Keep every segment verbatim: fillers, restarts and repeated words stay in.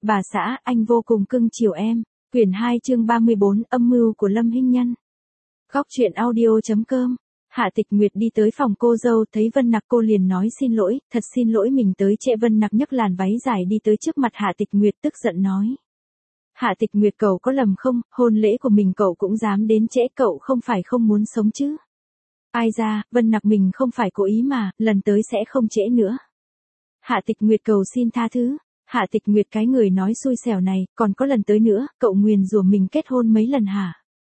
bà xã, anh vô cùng cưng chiều em. Quyển hai chương ba mươi bốn, âm mưu của Lâm Hinh Nhân. Góc truyện audio.com. Hạ Tịch Nguyệt đi tới phòng cô dâu, thấy Vân Nặc cô liền nói xin lỗi, thật xin lỗi mình tới trễ. Vân Nặc nhấc làn váy dài đi tới trước mặt Hạ Tịch Nguyệt tức giận nói. Hạ Tịch Nguyệt, cậu có lầm không, hôn lễ của mình cậu cũng dám đến trễ, cậu không phải không muốn sống chứ? Ai ra, Vân Nặc mình không phải cố ý mà, lần tới sẽ không trễ nữa. Hạ Tịch Nguyệt cầu xin tha thứ. Hạ Tịch Nguyệt, cái người nói xui xẻo này, còn có lần tới nữa, cậu nguyền rủa mình kết hôn mấy lần hả?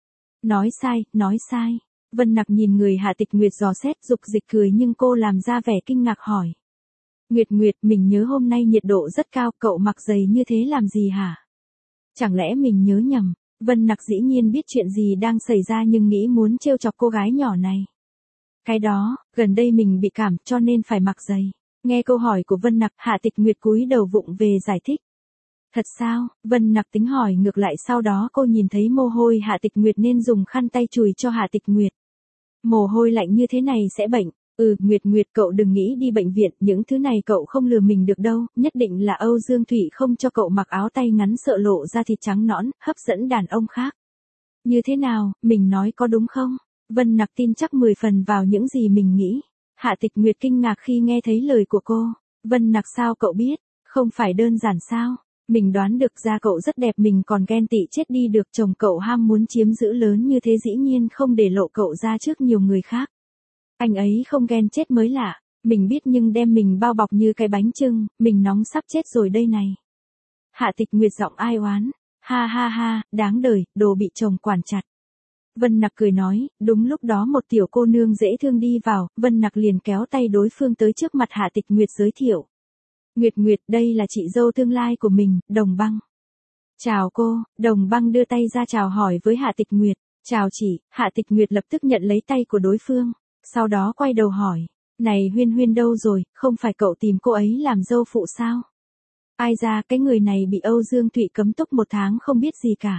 Nói sai, nói sai. Vân Nặc nhìn người Hạ Tịch Nguyệt dò xét, dục dịch cười nhưng cô làm ra vẻ kinh ngạc hỏi. Nguyệt Nguyệt, mình nhớ hôm nay nhiệt độ rất cao, cậu mặc giày như thế làm gì hả? Chẳng lẽ mình nhớ nhầm? Vân Nặc dĩ nhiên biết chuyện gì đang xảy ra nhưng nghĩ muốn trêu chọc cô gái nhỏ này. Cái đó, gần đây mình bị cảm cho nên phải mặc giày. Nghe câu hỏi của Vân Nặc, Hạ Tịch Nguyệt cúi đầu vụng về giải thích. Thật sao? Vân Nặc tính hỏi ngược lại, sau đó cô nhìn thấy mồ hôi Hạ Tịch Nguyệt nên dùng khăn tay chùi cho Hạ Tịch Nguyệt. Mồ hôi lạnh như thế này sẽ bệnh. Ừ, Nguyệt Nguyệt, cậu đừng nghĩ đi bệnh viện, những thứ này cậu không lừa mình được đâu, nhất định là Âu Dương Thụy không cho cậu mặc áo tay ngắn sợ lộ ra thịt trắng nõn, hấp dẫn đàn ông khác. Như thế nào, mình nói có đúng không? Vân Nặc tin chắc mười phần vào những gì mình nghĩ. Hạ Tịch Nguyệt kinh ngạc khi nghe thấy lời của cô. Vân Nặc, sao cậu biết? Không phải đơn giản sao? Mình đoán được ra cậu rất đẹp, mình còn ghen tị chết đi được, chồng cậu ham muốn chiếm giữ lớn như thế dĩ nhiên không để lộ cậu ra trước nhiều người khác. Anh ấy không ghen chết mới lạ, mình biết nhưng đem mình bao bọc như cái bánh chưng, mình nóng sắp chết rồi đây này. Hạ Tịch Nguyệt giọng ai oán. Ha ha ha, đáng đời, đồ bị chồng quản chặt. Vân Nặc cười nói, đúng lúc đó một tiểu cô nương dễ thương đi vào, Vân Nặc liền kéo tay đối phương tới trước mặt Hạ Tịch Nguyệt giới thiệu. Nguyệt Nguyệt, đây là chị dâu tương lai của mình, Đồng Băng. Chào cô. Đồng Băng đưa tay ra chào hỏi với Hạ Tịch Nguyệt. Chào chị. Hạ Tịch Nguyệt lập tức nhận lấy tay của đối phương, sau đó quay đầu hỏi. Này Huyên Huyên đâu rồi, không phải cậu tìm cô ấy làm dâu phụ sao? Ai ra, cái người này bị Âu Dương Thụy cấm túc một tháng không biết gì cả.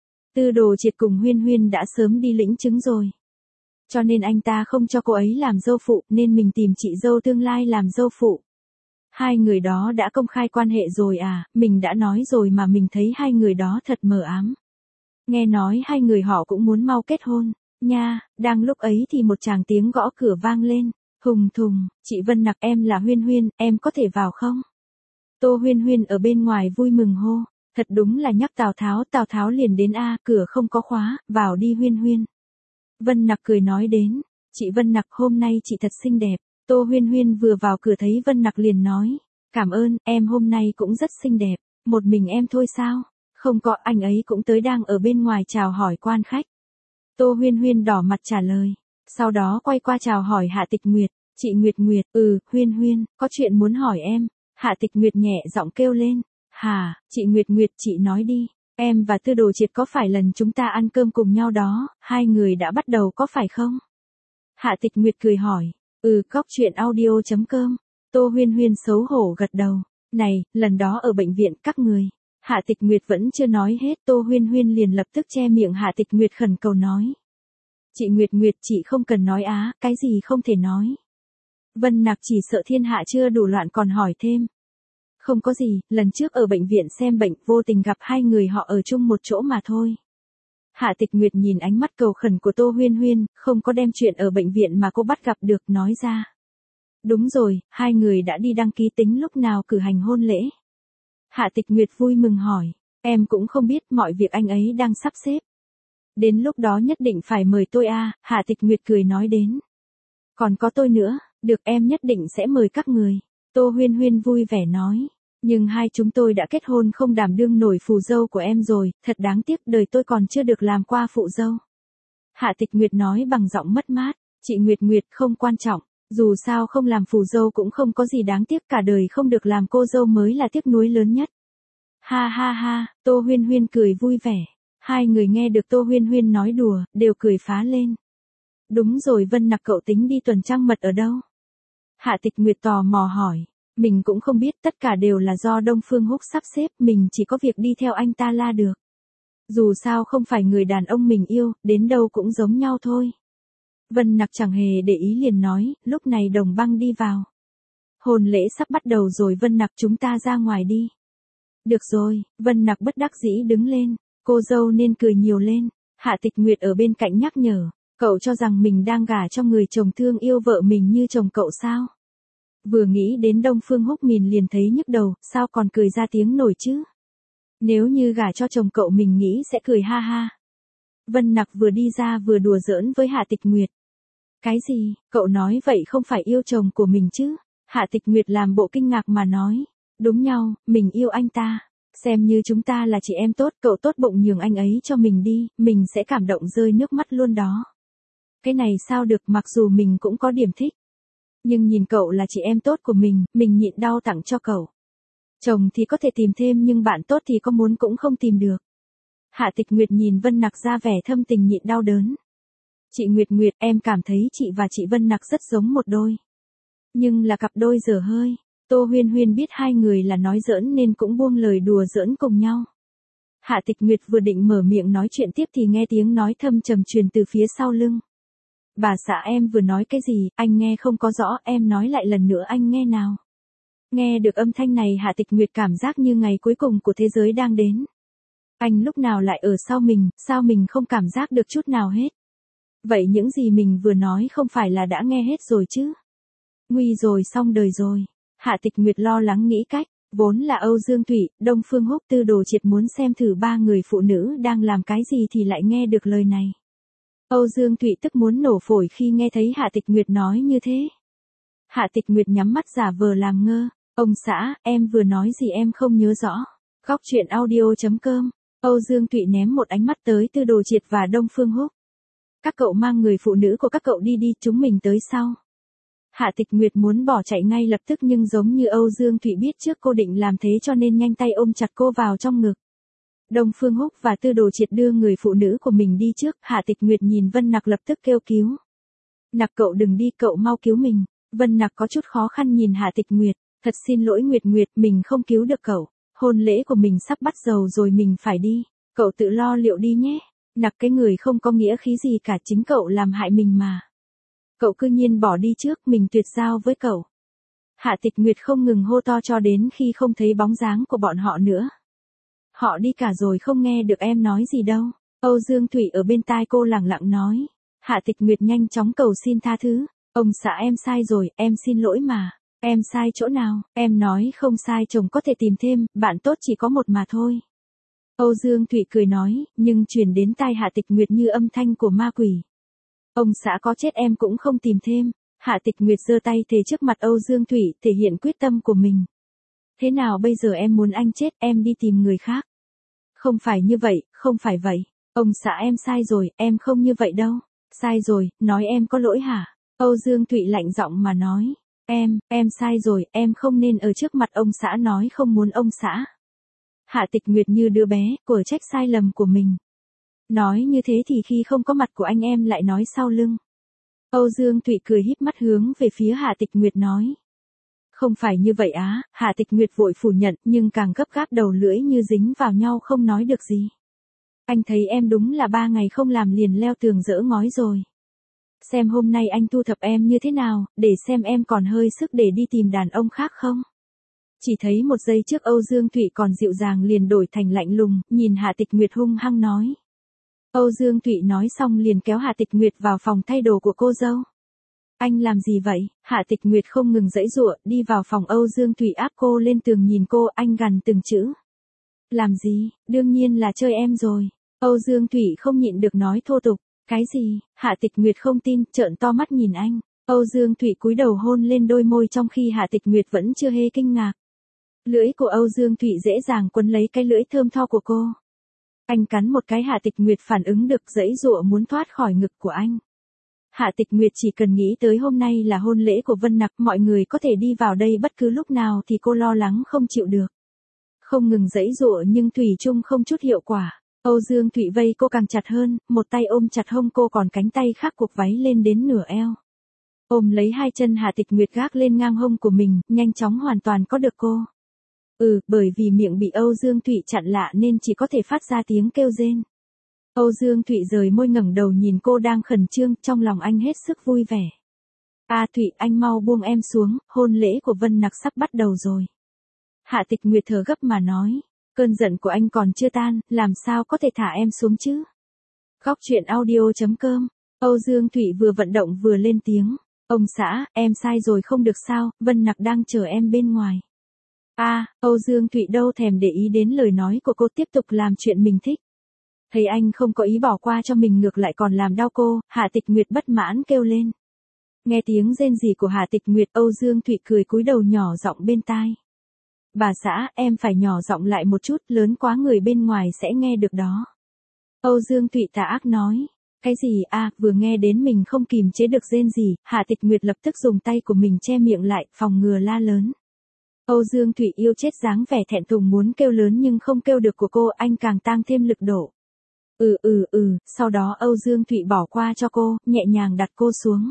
Tư Đồ Triệt cùng Huyên Huyên đã sớm đi lĩnh chứng rồi. Cho nên anh ta không cho cô ấy làm dâu phụ, nên mình tìm chị dâu tương lai làm dâu phụ. Hai người đó đã công khai quan hệ rồi à, mình đã nói rồi mà, mình thấy hai người đó thật mờ ám. Nghe nói hai người họ cũng muốn mau kết hôn, nha. Đang lúc ấy thì một tràng tiếng gõ cửa vang lên, hùng thùng. Chị Vân Nặc, em là Huyên Huyên, em có thể vào không? Tô Huyên Huyên ở bên ngoài vui mừng hô. Thật đúng là nhắc Tào Tháo, Tào Tháo liền đến a, cửa không có khóa, vào đi Huyên Huyên. Vân Nặc cười nói đến, chị Vân Nặc, hôm nay chị thật xinh đẹp. Tô Huyên Huyên vừa vào cửa thấy Vân Nặc liền nói, cảm ơn, em hôm nay cũng rất xinh đẹp. Một mình em thôi sao? Không có, anh ấy cũng tới, đang ở bên ngoài chào hỏi quan khách. Tô Huyên Huyên đỏ mặt trả lời, sau đó quay qua chào hỏi Hạ Tịch Nguyệt. Chị Nguyệt Nguyệt, ừ, Huyên Huyên, có chuyện muốn hỏi em. Hạ Tịch Nguyệt nhẹ giọng kêu lên. Hà, chị Nguyệt Nguyệt, chị nói đi. Em và Tư Đồ Triệt có phải lần chúng ta ăn cơm cùng nhau đó, hai người đã bắt đầu có phải không? Hạ Tịch Nguyệt cười hỏi. Ừ, góc truyện audio.com. Tô Huyên Huyên xấu hổ gật đầu. Này, lần đó ở bệnh viện các người. Hạ Tịch Nguyệt vẫn chưa nói hết, Tô Huyên Huyên liền lập tức che miệng Hạ Tịch Nguyệt khẩn cầu nói. Chị Nguyệt Nguyệt, chị không cần nói á, cái gì không thể nói. Vân Nặc chỉ sợ thiên hạ chưa đủ loạn còn hỏi thêm. Không có gì, lần trước ở bệnh viện xem bệnh vô tình gặp hai người họ ở chung một chỗ mà thôi. Hạ Tịch Nguyệt nhìn ánh mắt cầu khẩn của Tô Huyên Huyên, không có đem chuyện ở bệnh viện mà cô bắt gặp được nói ra. Đúng rồi, hai người đã đi đăng ký tính lúc nào cử hành hôn lễ. Hạ Tịch Nguyệt vui mừng hỏi, em cũng không biết, mọi việc anh ấy đang sắp xếp. Đến lúc đó nhất định phải mời tôi a. Hạ Tịch Nguyệt cười nói đến. Còn có tôi nữa, được, em nhất định sẽ mời các người. Tô Huyên Huyên vui vẻ nói. Nhưng hai chúng tôi đã kết hôn không đảm đương nổi phù dâu của em rồi, thật đáng tiếc, đời tôi còn chưa được làm qua phụ dâu. Hạ Tịch Nguyệt nói bằng giọng mất mát. Chị Nguyệt Nguyệt, không quan trọng, dù sao không làm phù dâu cũng không có gì đáng tiếc, cả đời không được làm cô dâu mới là tiếc nuối lớn nhất. Ha ha ha, Tô Huyên Huyên cười vui vẻ. Hai người nghe được Tô Huyên Huyên nói đùa, đều cười phá lên. Đúng rồi, Vân Nặc, cậu tính đi tuần trăng mật ở đâu? Hạ Tịch Nguyệt tò mò hỏi. Mình cũng không biết, tất cả đều là do Đông Phương Húc sắp xếp, mình chỉ có việc đi theo anh ta là được. Dù sao không phải người đàn ông mình yêu, đến đâu cũng giống nhau thôi. Vân Nặc chẳng hề để ý liền nói, lúc này Đồng Băng đi vào. Hôn lễ sắp bắt đầu rồi Vân Nặc, chúng ta ra ngoài đi. Được rồi, Vân Nặc bất đắc dĩ đứng lên, cô dâu nên cười nhiều lên. Hạ Tịch Nguyệt ở bên cạnh nhắc nhở, cậu cho rằng mình đang gả cho người chồng thương yêu vợ mình như chồng cậu sao? Vừa nghĩ đến Đông Phương Húc Mìn liền thấy nhức đầu, sao còn cười ra tiếng nổi chứ? Nếu như gả cho chồng cậu mình nghĩ sẽ cười ha ha. Vân Nặc vừa đi ra vừa đùa giỡn với Hạ Tịch Nguyệt. Cái gì, cậu nói vậy không phải yêu chồng của mình chứ? Hạ Tịch Nguyệt làm bộ kinh ngạc mà nói. Đúng nhau, mình yêu anh ta. Xem như chúng ta là chị em tốt, cậu tốt bụng nhường anh ấy cho mình đi, mình sẽ cảm động rơi nước mắt luôn đó. Cái này sao được, mặc dù mình cũng có điểm thích. Nhưng nhìn cậu là chị em tốt của mình, mình nhịn đau tặng cho cậu. Chồng thì có thể tìm thêm nhưng bạn tốt thì có muốn cũng không tìm được. Hạ Tịch Nguyệt nhìn Vân Nặc ra vẻ thâm tình nhịn đau đớn. Chị Nguyệt Nguyệt, em cảm thấy chị và chị Vân Nặc rất giống một đôi. Nhưng là cặp đôi dở hơi. Tô Huyên Huyên biết hai người là nói giỡn nên cũng buông lời đùa giỡn cùng nhau. Hạ Tịch Nguyệt vừa định mở miệng nói chuyện tiếp thì nghe tiếng nói thâm trầm truyền từ phía sau lưng. Bà xã em vừa nói cái gì, anh nghe không có rõ, em nói lại lần nữa anh nghe nào. Nghe được âm thanh này Hạ Tịch Nguyệt cảm giác như ngày cuối cùng của thế giới đang đến. Anh lúc nào lại ở sau mình, sao mình không cảm giác được chút nào hết. Vậy những gì mình vừa nói không phải là đã nghe hết rồi chứ? Nguy rồi, xong đời rồi. Hạ Tịch Nguyệt lo lắng nghĩ cách, vốn là Âu Dương Thụy, Đông Phương Húc Tư Đồ Triệt muốn xem thử ba người phụ nữ đang làm cái gì thì lại nghe được lời này. Âu Dương Thụy tức muốn nổ phổi khi nghe thấy Hạ Tịch Nguyệt nói như thế. Hạ Tịch Nguyệt nhắm mắt giả vờ làm ngơ, ông xã, em vừa nói gì em không nhớ rõ. Góc truyện audio chấm com, Âu Dương Thụy ném một ánh mắt tới Tư Đồ Triệt và Đông Phương Húc. Các cậu mang người phụ nữ của các cậu đi đi, chúng mình tới sau. Hạ Tịch Nguyệt muốn bỏ chạy ngay lập tức nhưng giống như Âu Dương Thụy biết trước cô định làm thế cho nên nhanh tay ôm chặt cô vào trong ngực. Đông Phương Húc và Tư Đồ Triệt đưa người phụ nữ của mình đi trước, Hạ Tịch Nguyệt nhìn Vân Nặc lập tức kêu cứu. Nặc cậu đừng đi, cậu mau cứu mình. Vân Nặc có chút khó khăn nhìn Hạ Tịch Nguyệt, thật xin lỗi Nguyệt Nguyệt, mình không cứu được cậu. Hôn lễ của mình sắp bắt đầu rồi mình phải đi, cậu tự lo liệu đi nhé. Nặc cái người không có nghĩa khí gì cả, chính cậu làm hại mình mà. Cậu cứ nhiên bỏ đi trước, mình tuyệt giao với cậu. Hạ Tịch Nguyệt không ngừng hô to cho đến khi không thấy bóng dáng của bọn họ nữa. Họ đi cả rồi, không nghe được em nói gì đâu. Âu Dương Thụy ở bên tai cô lẳng lặng nói. Hạ Tịch Nguyệt nhanh chóng cầu xin tha thứ. Ông xã em sai rồi, em xin lỗi mà. Em sai chỗ nào, em nói không sai, chồng có thể tìm thêm, bạn tốt chỉ có một mà thôi. Âu Dương Thụy cười nói, nhưng truyền đến tai Hạ Tịch Nguyệt như âm thanh của ma quỷ. Ông xã có chết em cũng không tìm thêm. Hạ Tịch Nguyệt giơ tay thề trước mặt Âu Dương Thụy, thể hiện quyết tâm của mình. Thế nào bây giờ em muốn anh chết, em đi tìm người khác. Không phải như vậy, không phải vậy. Ông xã em sai rồi, em không như vậy đâu. Sai rồi, nói em có lỗi hả? Âu Dương Thụy lạnh giọng mà nói. Em, em sai rồi, em không nên ở trước mặt ông xã nói không muốn ông xã. Hạ Tịch Nguyệt như đứa bé, của trách sai lầm của mình. Nói như thế thì khi không có mặt của anh em lại nói sau lưng. Âu Dương Thụy cười híp mắt hướng về phía Hạ Tịch Nguyệt nói. Không phải như vậy á, Hạ Tịch Nguyệt vội phủ nhận nhưng càng gấp gáp đầu lưỡi như dính vào nhau không nói được gì. Anh thấy em đúng là ba ngày không làm liền leo tường dỡ ngói rồi. Xem hôm nay anh thu thập em như thế nào, để xem em còn hơi sức để đi tìm đàn ông khác không. Chỉ thấy một giây trước Âu Dương Thụy còn dịu dàng liền đổi thành lạnh lùng, nhìn Hạ Tịch Nguyệt hung hăng nói. Âu Dương Thụy nói xong liền kéo Hạ Tịch Nguyệt vào phòng thay đồ của cô dâu. Anh làm gì vậy? Hạ Tịch Nguyệt không ngừng giãy giụa, đi vào phòng Âu Dương Thụy áp cô lên tường nhìn cô, anh gằn từng chữ. Làm gì? Đương nhiên là chơi em rồi. Âu Dương Thụy không nhịn được nói thô tục. Cái gì? Hạ Tịch Nguyệt không tin, trợn to mắt nhìn anh. Âu Dương Thụy cúi đầu hôn lên đôi môi trong khi Hạ Tịch Nguyệt vẫn chưa hề kinh ngạc. Lưỡi của Âu Dương Thụy dễ dàng quấn lấy cái lưỡi thơm tho của cô. Anh cắn một cái, Hạ Tịch Nguyệt phản ứng được, giãy giụa muốn thoát khỏi ngực của anh. Hạ Tịch Nguyệt chỉ cần nghĩ tới hôm nay là hôn lễ của Vân Nặc, mọi người có thể đi vào đây bất cứ lúc nào thì cô lo lắng không chịu được. Không ngừng giãy giụa nhưng thủy chung không chút hiệu quả. Âu Dương Thụy vây cô càng chặt hơn, một tay ôm chặt hông cô còn cánh tay khác cột váy lên đến nửa eo. Ôm lấy hai chân Hạ Tịch Nguyệt gác lên ngang hông của mình, nhanh chóng hoàn toàn có được cô. Ừ, bởi vì miệng bị Âu Dương Thụy chặn lại nên chỉ có thể phát ra tiếng kêu rên. Âu Dương Thụy rời môi ngẩng đầu nhìn cô đang khẩn trương, trong lòng anh hết sức vui vẻ. A Thụy, anh mau buông em xuống, hôn lễ của Vân Nặc sắp bắt đầu rồi. Hạ Tịch Nguyệt thở gấp mà nói. Cơn giận của anh còn chưa tan, làm sao có thể thả em xuống chứ? Góc truyện audio.com. Âu Dương Thụy vừa vận động vừa lên tiếng. Ông xã, em sai rồi không được sao, Vân Nặc đang chờ em bên ngoài. A, à, Âu Dương Thụy đâu thèm để ý đến lời nói của cô, tiếp tục làm chuyện mình thích. Thấy anh không có ý bỏ qua cho mình, ngược lại còn làm đau cô, Hạ Tịch Nguyệt bất mãn kêu lên. Nghe tiếng rên rỉ của Hạ Tịch Nguyệt, Âu Dương Thụy cười cúi đầu nhỏ giọng bên tai. Bà xã, em phải nhỏ giọng lại một chút, lớn quá người bên ngoài sẽ nghe được đó. Âu Dương Thụy tà ác nói. Cái gì à, vừa nghe đến mình không kìm chế được rên rỉ, Hạ Tịch Nguyệt lập tức dùng tay của mình che miệng lại, phòng ngừa la lớn. Âu Dương Thụy yêu chết dáng vẻ thẹn thùng muốn kêu lớn nhưng không kêu được của cô, anh càng tăng thêm lực độ. Ừ ừ ừ, sau đó Âu Dương Thụy bỏ qua cho cô, nhẹ nhàng đặt cô xuống.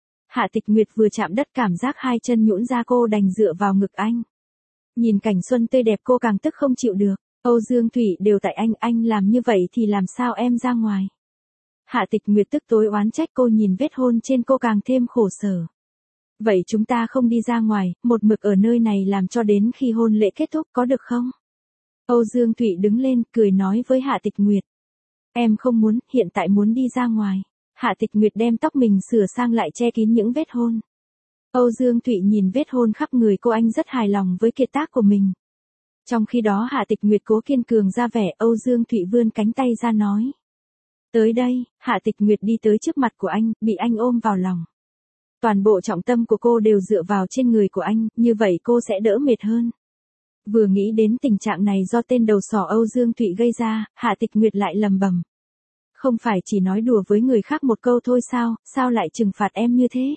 Hạ Tịch Nguyệt vừa chạm đất cảm giác hai chân nhũn ra, cô đành dựa vào ngực anh. Nhìn cảnh xuân tươi đẹp cô càng tức không chịu được. Âu Dương Thụy đều tại anh, anh làm như vậy thì làm sao em ra ngoài. Hạ Tịch Nguyệt tức tối oán trách cô, nhìn vết hôn trên cô càng thêm khổ sở. Vậy chúng ta không đi ra ngoài, một mực ở nơi này làm cho đến khi hôn lễ kết thúc có được không? Âu Dương Thụy đứng lên, cười nói với Hạ Tịch Nguyệt. Em không muốn, hiện tại muốn đi ra ngoài. Hạ Tịch Nguyệt đem tóc mình sửa sang lại che kín những vết hôn. Âu Dương Thụy nhìn vết hôn khắp người cô, anh rất hài lòng với kiệt tác của mình. Trong khi đó Hạ Tịch Nguyệt cố kiên cường ra vẻ, Âu Dương Thụy vươn cánh tay ra nói. Tới đây, Hạ Tịch Nguyệt đi tới trước mặt của anh, bị anh ôm vào lòng. Toàn bộ trọng tâm của cô đều dựa vào trên người của anh, như vậy cô sẽ đỡ mệt hơn. Vừa nghĩ đến tình trạng này do tên đầu sỏ Âu Dương Thụy gây ra, Hạ Tịch Nguyệt lại lầm bầm. Không phải chỉ nói đùa với người khác một câu thôi sao, sao lại trừng phạt em như thế?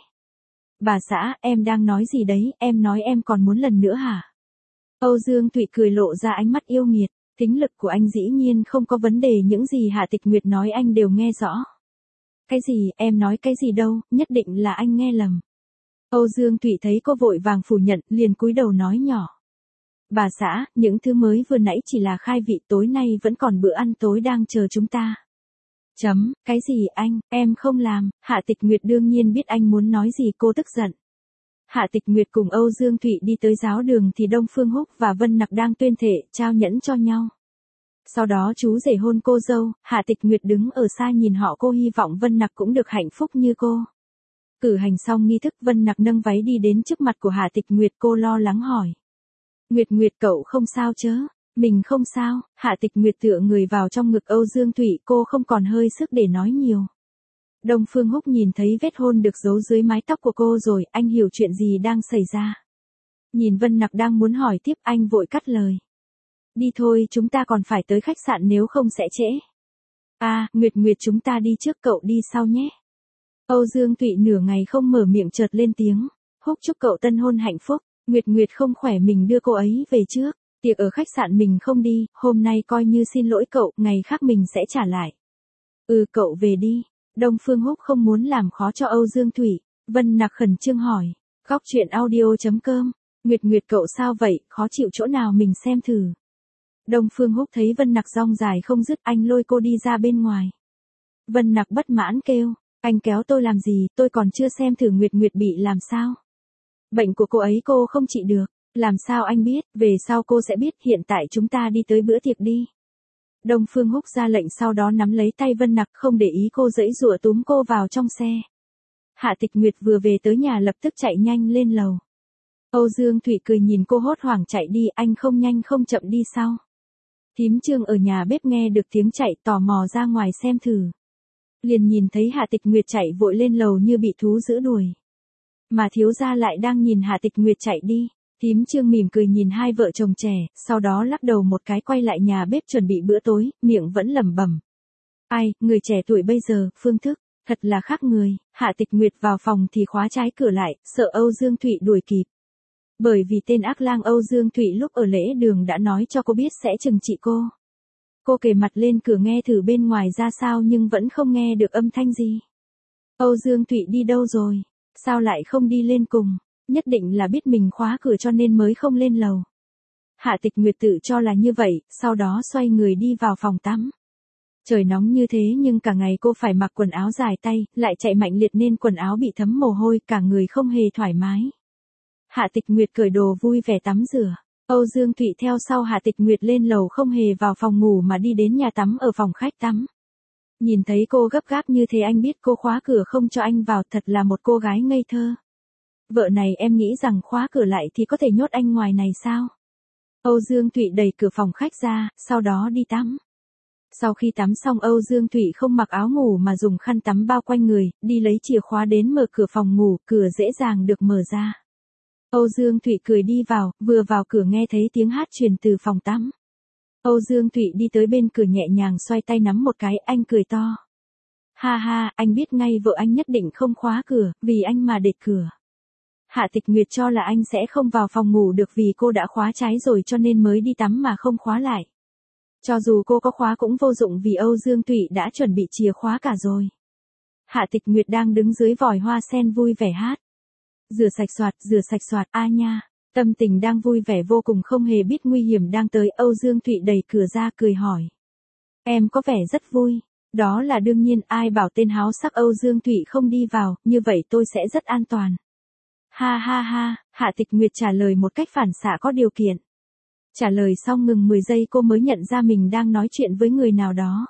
Bà xã, em đang nói gì đấy, em nói em còn muốn lần nữa hả? Âu Dương Thụy cười lộ ra ánh mắt yêu nghiệt, tính lực của anh dĩ nhiên không có vấn đề, những gì Hạ Tịch Nguyệt nói anh đều nghe rõ. Cái gì, em nói cái gì đâu, nhất định là anh nghe lầm. Âu Dương Thụy thấy cô vội vàng phủ nhận, liền cúi đầu nói nhỏ. Bà xã, những thứ mới vừa nãy chỉ là khai vị, tối nay vẫn còn bữa ăn tối đang chờ chúng ta. Chấm, cái gì anh, em không làm. Hạ Tịch Nguyệt đương nhiên biết anh muốn nói gì, cô tức giận. Hạ Tịch Nguyệt cùng Âu Dương Thụy đi tới giáo đường thì Đông Phương Húc và Vân Nặc đang tuyên thệ, trao nhẫn cho nhau. Sau đó chú rể hôn cô dâu, Hạ Tịch Nguyệt đứng ở xa nhìn họ, cô hy vọng Vân Nặc cũng được hạnh phúc như cô. Cử hành xong nghi thức, Vân Nặc nâng váy đi đến trước mặt của Hạ Tịch Nguyệt, cô lo lắng hỏi. Nguyệt Nguyệt cậu không sao chớ? Mình không sao. Hạ Tịch Nguyệt tựa người vào trong ngực Âu Dương Thụy, cô không còn hơi sức để nói nhiều. Đông Phương Húc nhìn thấy vết hôn được giấu dưới mái tóc của cô rồi, anh hiểu chuyện gì đang xảy ra. Nhìn Vân Nặc đang muốn hỏi tiếp, anh vội cắt lời. Đi thôi, chúng ta còn phải tới khách sạn nếu không sẽ trễ. À, Nguyệt Nguyệt chúng ta đi trước, cậu đi sau nhé. Âu Dương Thụy nửa ngày không mở miệng chợt lên tiếng. Húc chúc cậu tân hôn hạnh phúc. Nguyệt Nguyệt không khỏe mình đưa cô ấy về trước. Tiệc ở khách sạn mình không đi, hôm nay coi như xin lỗi cậu, ngày khác mình sẽ trả lại. Ừ cậu về đi. Đông Phương Húc không muốn làm khó cho Âu Dương Thụy. Vân Nặc khẩn trương hỏi. Góc truyện audio.com. Nguyệt Nguyệt cậu sao vậy, khó chịu chỗ nào mình xem thử. Đông Phương Húc thấy Vân Nặc rong dài không dứt, anh lôi cô đi ra bên ngoài. Vân Nặc bất mãn kêu. Anh kéo tôi làm gì, tôi còn chưa xem thử Nguyệt Nguyệt bị làm sao. Bệnh của cô ấy cô không trị được. Làm sao anh biết, về sau cô sẽ biết, hiện tại chúng ta đi tới bữa tiệc đi. Đông Phương Húc ra lệnh, sau đó nắm lấy tay Vân Nặc, không để ý cô giãy giụa, túm cô vào trong xe. Hạ Tịch Nguyệt vừa về tới nhà lập tức chạy nhanh lên lầu. Âu Dương Thụy cười nhìn cô hốt hoảng chạy đi, anh không nhanh không chậm đi sau. Thím Trương ở nhà bếp nghe được tiếng chạy, tò mò ra ngoài xem thử. Liền nhìn thấy Hạ Tịch Nguyệt chạy vội lên lầu như bị thú giữ đuổi. Mà thiếu gia lại đang nhìn Hạ Tịch Nguyệt chạy đi. Thím Trương mỉm cười nhìn hai vợ chồng trẻ, sau đó lắc đầu một cái quay lại nhà bếp chuẩn bị bữa tối, miệng vẫn lẩm bẩm. Ai, người trẻ tuổi bây giờ, phương thức, thật là khác người. Hạ Tịch Nguyệt vào phòng thì khóa trái cửa lại, sợ Âu Dương Thụy đuổi kịp. Bởi vì tên ác lang Âu Dương Thụy lúc ở lễ đường đã nói cho cô biết sẽ trừng trị cô. Cô kề mặt lên cửa nghe thử bên ngoài ra sao nhưng vẫn không nghe được âm thanh gì. Âu Dương Thụy đi đâu rồi? Sao lại không đi lên cùng? Nhất định là biết mình khóa cửa cho nên mới không lên lầu. Hạ Tịch Nguyệt tự cho là như vậy, sau đó xoay người đi vào phòng tắm. Trời nóng như thế nhưng cả ngày cô phải mặc quần áo dài tay, lại chạy mạnh liệt nên quần áo bị thấm mồ hôi, cả người không hề thoải mái. Hạ Tịch Nguyệt cởi đồ vui vẻ tắm rửa. Âu Dương Thụy theo sau Hạ Tịch Nguyệt lên lầu không hề vào phòng ngủ mà đi đến nhà tắm ở phòng khách tắm. Nhìn thấy cô gấp gáp như thế anh biết cô khóa cửa không cho anh vào, thật là một cô gái ngây thơ. Vợ này em nghĩ rằng khóa cửa lại thì có thể nhốt anh ngoài này sao? Âu Dương Thụy đẩy cửa phòng khách ra, sau đó đi tắm. Sau khi tắm xong Âu Dương Thụy không mặc áo ngủ mà dùng khăn tắm bao quanh người, đi lấy chìa khóa đến mở cửa phòng ngủ, cửa dễ dàng được mở ra. Âu Dương Thụy cười đi vào, vừa vào cửa nghe thấy tiếng hát truyền từ phòng tắm. Âu Dương Thụy đi tới bên cửa nhẹ nhàng xoay tay nắm một cái, anh cười to. Ha ha, anh biết ngay vợ anh nhất định không khóa cửa, vì anh mà để cửa. Hạ Tịch Nguyệt cho là anh sẽ không vào phòng ngủ được vì cô đã khóa trái rồi cho nên mới đi tắm mà không khóa lại. Cho dù cô có khóa cũng vô dụng vì Âu Dương Thụy đã chuẩn bị chìa khóa cả rồi. Hạ Tịch Nguyệt đang đứng dưới vòi hoa sen vui vẻ hát. Rửa sạch soạt, rửa sạch soạt, a nha. Tâm tình đang vui vẻ vô cùng không hề biết nguy hiểm đang tới. Âu Dương Thụy đẩy cửa ra cười hỏi. Em có vẻ rất vui. Đó là đương nhiên, ai bảo tên háo sắc Âu Dương Thụy không đi vào, như vậy tôi sẽ rất an toàn. Ha ha ha, Hạ Tịch Nguyệt trả lời một cách phản xạ có điều kiện. Trả lời xong ngừng mười giây cô mới nhận ra mình đang nói chuyện với người nào đó.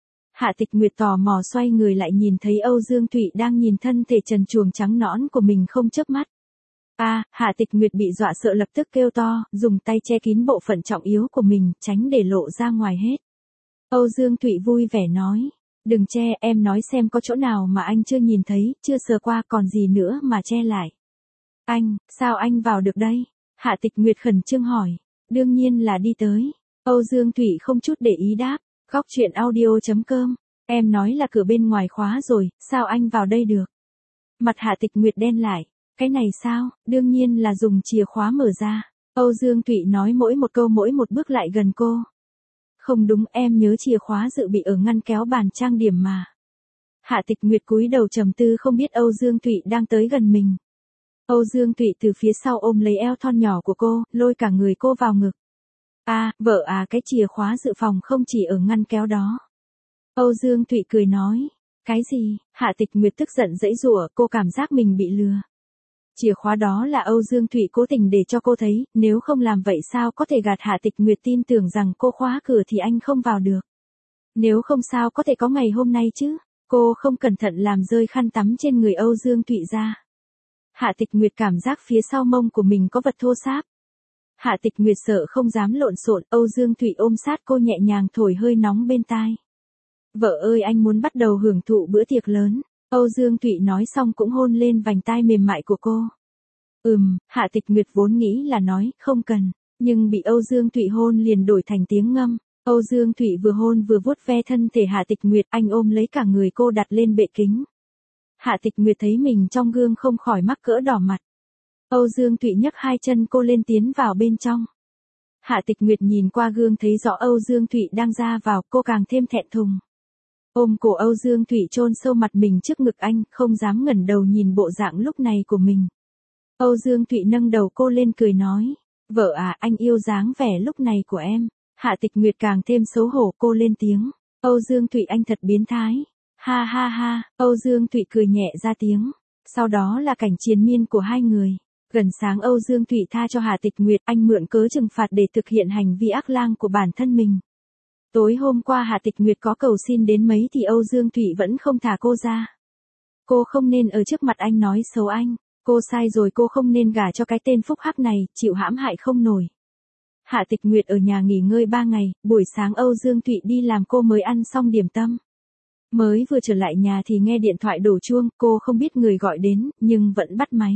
Hạ Tịch Nguyệt tò mò xoay người lại nhìn thấy Âu Dương Thụy đang nhìn thân thể trần truồng trắng nõn của mình không chớp mắt. A, à, Hạ Tịch Nguyệt bị dọa sợ lập tức kêu to, dùng tay che kín bộ phận trọng yếu của mình, tránh để lộ ra ngoài hết. Âu Dương Thụy vui vẻ nói, đừng che, em nói xem có chỗ nào mà anh chưa nhìn thấy, chưa sờ qua còn gì nữa mà che lại. Anh, sao anh vào được đây? Hạ Tịch Nguyệt khẩn trương hỏi. Đương nhiên là đi tới. Âu Dương Thụy không chút để ý đáp. Góc truyện audio chấm com. Em nói là cửa bên ngoài khóa rồi, sao anh vào đây được? Mặt Hạ Tịch Nguyệt đen lại. Cái này sao? Đương nhiên là dùng chìa khóa mở ra. Âu Dương Thụy nói mỗi một câu mỗi một bước lại gần cô. Không đúng, em nhớ chìa khóa dự bị ở ngăn kéo bàn trang điểm mà. Hạ Tịch Nguyệt cúi đầu trầm tư không biết Âu Dương Thụy đang tới gần mình. Âu Dương Thụy từ phía sau ôm lấy eo thon nhỏ của cô, lôi cả người cô vào ngực. À, vợ à, cái chìa khóa dự phòng không chỉ ở ngăn kéo đó. Âu Dương Thụy cười nói. Cái gì? Hạ Tịch Nguyệt tức giận giãy giụa, cô cảm giác mình bị lừa. Chìa khóa đó là Âu Dương Thụy cố tình để cho cô thấy, nếu không làm vậy sao có thể gạt Hạ Tịch Nguyệt tin tưởng rằng cô khóa cửa thì anh không vào được. Nếu không sao có thể có ngày hôm nay chứ. Cô không cẩn thận làm rơi khăn tắm trên người Âu Dương Thụy ra. Hạ Tịch Nguyệt cảm giác phía sau mông của mình có vật thô ráp. Hạ Tịch Nguyệt sợ không dám lộn xộn, Âu Dương Thụy ôm sát cô nhẹ nhàng thổi hơi nóng bên tai. Vợ ơi, anh muốn bắt đầu hưởng thụ bữa tiệc lớn. Âu Dương Thụy nói xong cũng hôn lên vành tai mềm mại của cô. Ừm, Hạ Tịch Nguyệt vốn nghĩ là nói, không cần, nhưng bị Âu Dương Thụy hôn liền đổi thành tiếng ngâm. Âu Dương Thụy vừa hôn vừa vuốt ve thân thể Hạ Tịch Nguyệt, anh ôm lấy cả người cô đặt lên bệ kính. Hạ Tịch Nguyệt thấy mình trong gương không khỏi mắc cỡ đỏ mặt. Âu Dương Thụy nhấc hai chân cô lên tiến vào bên trong. Hạ Tịch Nguyệt nhìn qua gương thấy rõ Âu Dương Thụy đang ra vào, cô càng thêm thẹn thùng. Ôm cổ Âu Dương Thụy chôn sâu mặt mình trước ngực anh, không dám ngẩng đầu nhìn bộ dạng lúc này của mình. Âu Dương Thụy nâng đầu cô lên cười nói, vợ à, anh yêu dáng vẻ lúc này của em. Hạ Tịch Nguyệt càng thêm xấu hổ, cô lên tiếng, Âu Dương Thụy anh thật biến thái. Ha ha ha, Âu Dương Thụy cười nhẹ ra tiếng. Sau đó là cảnh triền miên của hai người. Gần sáng Âu Dương Thụy tha cho Hạ Tịch Nguyệt, anh mượn cớ trừng phạt để thực hiện hành vi ác lang của bản thân mình. Tối hôm qua Hạ Tịch Nguyệt có cầu xin đến mấy thì Âu Dương Thụy vẫn không thả cô ra. Cô không nên ở trước mặt anh nói xấu anh. Cô sai rồi, cô không nên gả cho cái tên phúc hắc này, chịu hãm hại không nổi. Hạ Tịch Nguyệt ở nhà nghỉ ngơi ba ngày, buổi sáng Âu Dương Thụy đi làm cô mới ăn xong điểm tâm. Mới vừa trở lại nhà thì nghe điện thoại đổ chuông, cô không biết người gọi đến, nhưng vẫn bắt máy.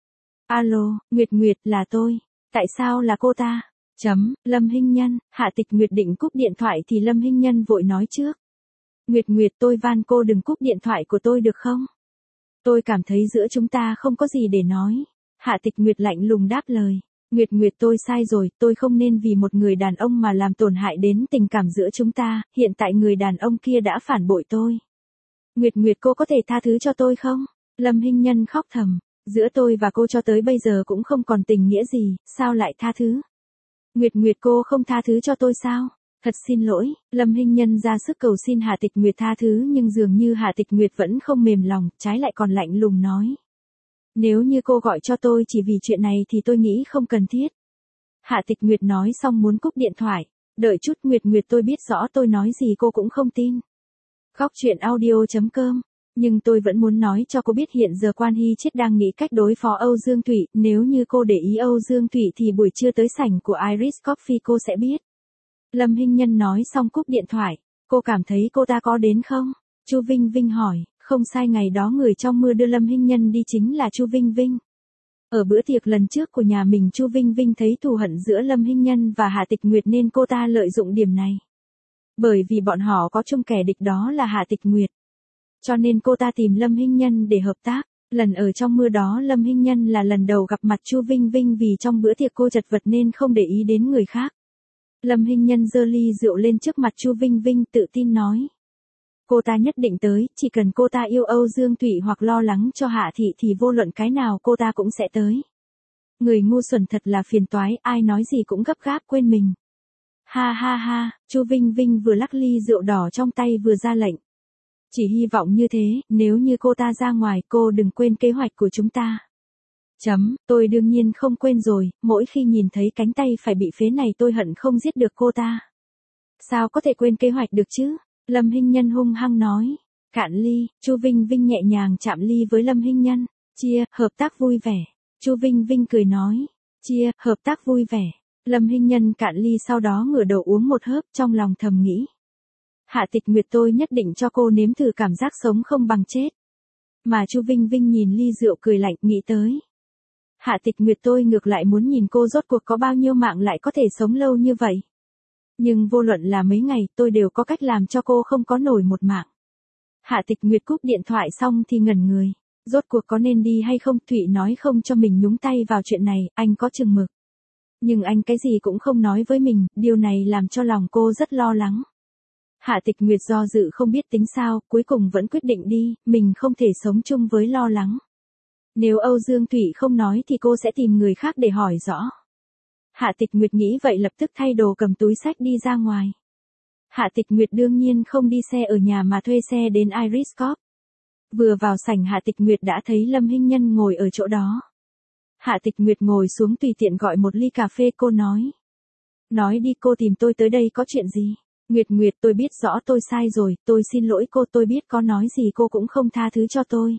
Alo, Nguyệt Nguyệt, là tôi. Tại sao là cô ta? Chấm, Lâm Hinh Nhân. Hạ Tịch Nguyệt định cúp điện thoại thì Lâm Hinh Nhân vội nói trước. Nguyệt Nguyệt, tôi van cô đừng cúp điện thoại của tôi được không? Tôi cảm thấy giữa chúng ta không có gì để nói. Hạ Tịch Nguyệt lạnh lùng đáp lời. Nguyệt Nguyệt, tôi sai rồi, tôi không nên vì một người đàn ông mà làm tổn hại đến tình cảm giữa chúng ta, hiện tại người đàn ông kia đã phản bội tôi. Nguyệt Nguyệt, cô có thể tha thứ cho tôi không? Lâm Hinh Nhân khóc thầm, giữa tôi và cô cho tới bây giờ cũng không còn tình nghĩa gì, sao lại tha thứ? Nguyệt Nguyệt, cô không tha thứ cho tôi sao? Thật xin lỗi, Lâm Hinh Nhân ra sức cầu xin Hạ Tịch Nguyệt tha thứ nhưng dường như Hạ Tịch Nguyệt vẫn không mềm lòng, trái lại còn lạnh lùng nói. Nếu như cô gọi cho tôi chỉ vì chuyện này thì tôi nghĩ không cần thiết. Hạ Tịch Nguyệt nói xong muốn cúp điện thoại. Đợi chút Nguyệt Nguyệt tôi biết rõ tôi nói gì cô cũng không tin. Góc truyện audio.com. Nhưng tôi vẫn muốn nói cho cô biết hiện giờ Quan Hy Chiết đang nghĩ cách đối phó Âu Dương Thụy. Nếu như cô để ý Âu Dương Thụy thì buổi trưa tới sảnh của Iris Coffee cô sẽ biết. Lâm Hinh Nhân nói xong cúp điện thoại. Cô cảm thấy cô ta có đến không? Chu Vinh Vinh hỏi. Không sai, ngày đó người trong mưa đưa Lâm Hinh Nhân đi chính là Chu Vinh Vinh. Ở bữa tiệc lần trước của nhà mình Chu Vinh Vinh thấy thù hận giữa Lâm Hinh Nhân và Hạ Tịch Nguyệt nên cô ta lợi dụng điểm này. Bởi vì bọn họ có chung kẻ địch đó là Hạ Tịch Nguyệt. Cho nên cô ta tìm Lâm Hinh Nhân để hợp tác. Lần ở trong mưa đó Lâm Hinh Nhân là lần đầu gặp mặt Chu Vinh Vinh vì trong bữa tiệc cô chật vật nên không để ý đến người khác. Lâm Hinh Nhân giơ ly rượu lên trước mặt Chu Vinh Vinh tự tin nói. Cô ta nhất định tới, chỉ cần cô ta yêu Âu Dương Thụy hoặc lo lắng cho Hạ Thị thì vô luận cái nào cô ta cũng sẽ tới. Người ngu xuẩn thật là phiền toái, ai nói gì cũng gấp gáp quên mình. Ha ha ha, Chu Vinh Vinh vừa lắc ly rượu đỏ trong tay vừa ra lệnh. Chỉ hy vọng như thế, nếu như cô ta ra ngoài cô đừng quên kế hoạch của chúng ta. Chấm, tôi đương nhiên không quên rồi, mỗi khi nhìn thấy cánh tay phải bị phế này tôi hận không giết được cô ta. Sao có thể quên kế hoạch được chứ? Lâm Hinh Nhân hung hăng nói. Cạn ly, Chu Vinh Vinh nhẹ nhàng chạm ly với Lâm Hinh Nhân. Chia, hợp tác vui vẻ. Chu Vinh Vinh cười nói. Chia, hợp tác vui vẻ. Lâm Hinh Nhân cạn ly sau đó ngửa đầu uống một hớp trong lòng thầm nghĩ. Hạ Tịch Nguyệt tôi nhất định cho cô nếm thử cảm giác sống không bằng chết. Mà Chu Vinh Vinh nhìn ly rượu cười lạnh nghĩ tới. Hạ Tịch Nguyệt tôi ngược lại muốn nhìn cô rốt cuộc có bao nhiêu mạng lại có thể sống lâu như vậy. Nhưng vô luận là mấy ngày tôi đều có cách làm cho cô không có nổi một mạng. Hạ Tịch Nguyệt cúp điện thoại xong thì ngẩn người. Rốt cuộc có nên đi hay không? Thụy nói không cho mình nhúng tay vào chuyện này, anh có chừng mực. Nhưng anh cái gì cũng không nói với mình, điều này làm cho lòng cô rất lo lắng. Hạ Tịch Nguyệt do dự không biết tính sao, cuối cùng vẫn quyết định đi, mình không thể sống chung với lo lắng. Nếu Âu Dương Thụy không nói thì cô sẽ tìm người khác để hỏi rõ. Hạ Tịch Nguyệt nghĩ vậy lập tức thay đồ cầm túi xách đi ra ngoài. Hạ Tịch Nguyệt đương nhiên không đi xe ở nhà mà thuê xe đến Iris Corp. Vừa vào sảnh Hạ Tịch Nguyệt đã thấy Lâm Hinh Nhân ngồi ở chỗ đó. Hạ Tịch Nguyệt ngồi xuống tùy tiện gọi một ly cà phê cô nói. Nói đi cô tìm tôi tới đây có chuyện gì? Nguyệt Nguyệt tôi biết rõ tôi sai rồi, tôi xin lỗi cô tôi biết có nói gì cô cũng không tha thứ cho tôi.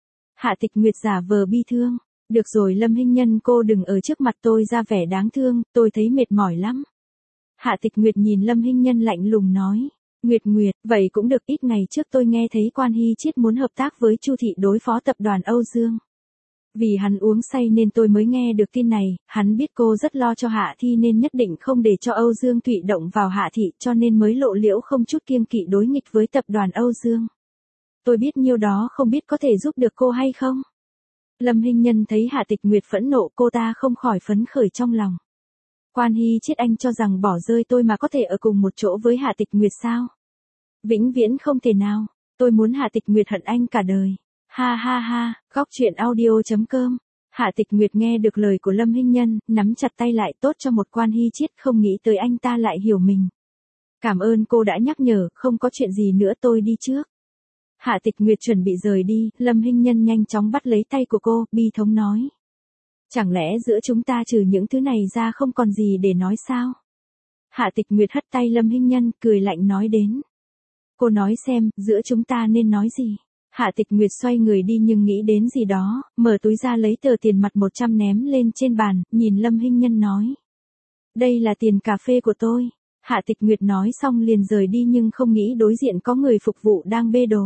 Hạ Tịch Nguyệt giả vờ bi thương. Được rồi Lâm Hinh Nhân cô đừng ở trước mặt tôi ra vẻ đáng thương, tôi thấy mệt mỏi lắm. Hạ Tịch Nguyệt nhìn Lâm Hinh Nhân lạnh lùng nói. Nguyệt Nguyệt, vậy cũng được, ít ngày trước tôi nghe thấy Quan Hy Chiết muốn hợp tác với Chu Thị đối phó tập đoàn Âu Dương. Vì hắn uống say nên tôi mới nghe được tin này, hắn biết cô rất lo cho Hạ Thi nên nhất định không để cho Âu Dương Thụy động vào Hạ Thị cho nên mới lộ liễu không chút kiêng kỵ đối nghịch với tập đoàn Âu Dương. Tôi biết nhiêu đó không biết có thể giúp được cô hay không? Lâm Hinh Nhân thấy Hạ Tịch Nguyệt phẫn nộ cô ta không khỏi phấn khởi trong lòng. Quan Hy Chiết anh cho rằng bỏ rơi tôi mà có thể ở cùng một chỗ với Hạ Tịch Nguyệt sao? Vĩnh viễn không thể nào, tôi muốn Hạ Tịch Nguyệt hận anh cả đời. Ha ha ha, góc truyện audio.com. Hạ Tịch Nguyệt nghe được lời của Lâm Hinh Nhân, nắm chặt tay lại tốt cho một Quan Hy Chiết không nghĩ tới anh ta lại hiểu mình. Cảm ơn cô đã nhắc nhở, không có chuyện gì nữa tôi đi trước. Hạ Tịch Nguyệt chuẩn bị rời đi, Lâm Hinh Nhân nhanh chóng bắt lấy tay của cô, bi thống nói. Chẳng lẽ giữa chúng ta trừ những thứ này ra không còn gì để nói sao? Hạ Tịch Nguyệt hất tay Lâm Hinh Nhân, cười lạnh nói đến. Cô nói xem, giữa chúng ta nên nói gì? Hạ Tịch Nguyệt xoay người đi nhưng nghĩ đến gì đó, mở túi ra lấy tờ tiền mặt một trăm ném lên trên bàn, nhìn Lâm Hinh Nhân nói. Đây là tiền cà phê của tôi. Hạ Tịch Nguyệt nói xong liền rời đi nhưng không nghĩ đối diện có người phục vụ đang bê đồ.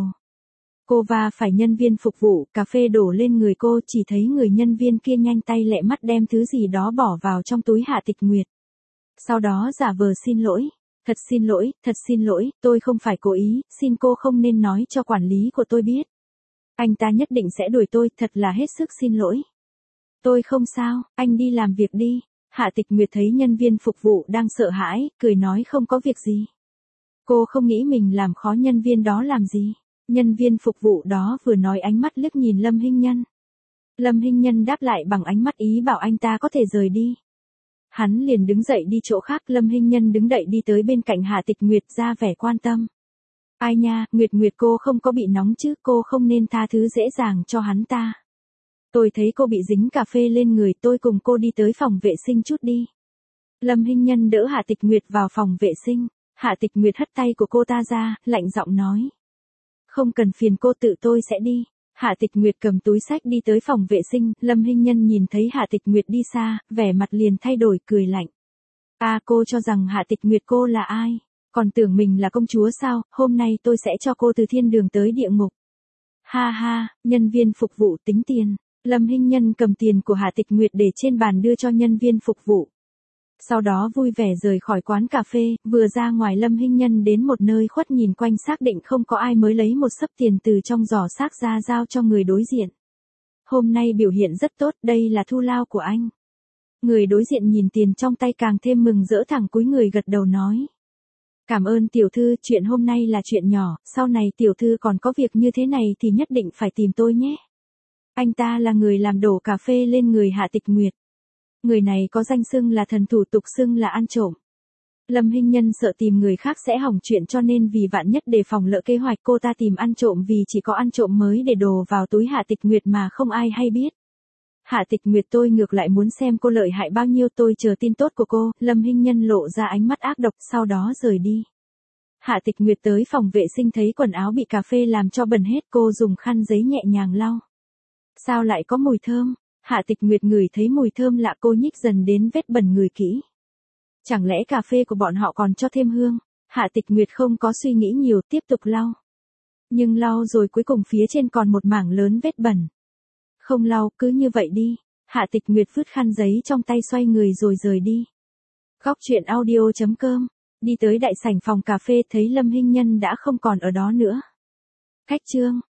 Cô va phải nhân viên phục vụ, cà phê đổ lên người cô, chỉ thấy người nhân viên kia nhanh tay lẹ mắt đem thứ gì đó bỏ vào trong túi Hạ Tịch Nguyệt. Sau đó giả vờ xin lỗi. Thật xin lỗi, thật xin lỗi, tôi không phải cố ý, xin cô không nên nói cho quản lý của tôi biết. Anh ta nhất định sẽ đuổi tôi, thật là hết sức xin lỗi. Tôi không sao, anh đi làm việc đi. Hạ Tịch Nguyệt thấy nhân viên phục vụ đang sợ hãi, cười nói không có việc gì. Cô không nghĩ mình làm khó nhân viên đó làm gì. Nhân viên phục vụ đó vừa nói ánh mắt liếc nhìn Lâm Hinh Nhân. Lâm Hinh Nhân đáp lại bằng ánh mắt ý bảo anh ta có thể rời đi. Hắn liền đứng dậy đi chỗ khác, Lâm Hinh Nhân đứng dậy đi tới bên cạnh Hạ Tịch Nguyệt ra vẻ quan tâm. Ai nha, Nguyệt Nguyệt cô không có bị nóng chứ, cô không nên tha thứ dễ dàng cho hắn ta. Tôi thấy cô bị dính cà phê lên người, tôi cùng cô đi tới phòng vệ sinh chút đi. Lâm Hinh Nhân đỡ Hạ Tịch Nguyệt vào phòng vệ sinh. Hạ Tịch Nguyệt hất tay của cô ta ra, lạnh giọng nói. Không cần phiền cô, tự tôi sẽ đi. Hạ Tịch Nguyệt cầm túi xách đi tới phòng vệ sinh, Lâm Hinh Nhân nhìn thấy Hạ Tịch Nguyệt đi xa, vẻ mặt liền thay đổi, cười lạnh. À, cô cho rằng Hạ Tịch Nguyệt cô là ai? Còn tưởng mình là công chúa sao? Hôm nay tôi sẽ cho cô từ thiên đường tới địa ngục. Ha ha, nhân viên phục vụ tính tiền. Lâm Hinh Nhân cầm tiền của Hạ Tịch Nguyệt để trên bàn đưa cho nhân viên phục vụ. Sau đó vui vẻ rời khỏi quán cà phê, vừa ra ngoài Lâm Hinh Nhân đến một nơi khuất nhìn quanh xác định không có ai mới lấy một xấp tiền từ trong giỏ xác ra giao cho người đối diện. Hôm nay biểu hiện rất tốt, đây là thù lao của anh. Người đối diện nhìn tiền trong tay càng thêm mừng rỡ, thẳng cúi người gật đầu nói. Cảm ơn tiểu thư, chuyện hôm nay là chuyện nhỏ, sau này tiểu thư còn có việc như thế này thì nhất định phải tìm tôi nhé. Anh ta là người làm đổ cà phê lên người Hạ Tịch Nguyệt. Người này có danh xưng là thần thủ, tục xưng là ăn trộm. Lâm Hinh Nhân sợ tìm người khác sẽ hỏng chuyện cho nên vì vạn nhất đề phòng lỡ kế hoạch cô ta tìm ăn trộm, vì chỉ có ăn trộm mới để đồ vào túi Hạ Tịch Nguyệt mà không ai hay biết. Hạ Tịch Nguyệt, tôi ngược lại muốn xem cô lợi hại bao nhiêu, tôi chờ tin tốt của cô. Lâm Hinh Nhân lộ ra ánh mắt ác độc, sau đó rời đi. Hạ Tịch Nguyệt tới phòng vệ sinh thấy quần áo bị cà phê làm cho bẩn hết, cô dùng khăn giấy nhẹ nhàng lau. Sao lại có mùi thơm? Hạ Tịch Nguyệt ngửi thấy mùi thơm lạ, cô nhích dần đến vết bẩn người kỹ. Chẳng lẽ cà phê của bọn họ còn cho thêm hương? Hạ Tịch Nguyệt không có suy nghĩ nhiều, tiếp tục lau. Nhưng lau rồi cuối cùng phía trên còn một mảng lớn vết bẩn. Không lau, cứ như vậy đi. Hạ Tịch Nguyệt vứt khăn giấy trong tay, xoay người rồi rời đi. Góc truyện audio chấm com. Đi tới đại sảnh phòng cà phê thấy Lâm Hinh Nhân đã không còn ở đó nữa. Cách chương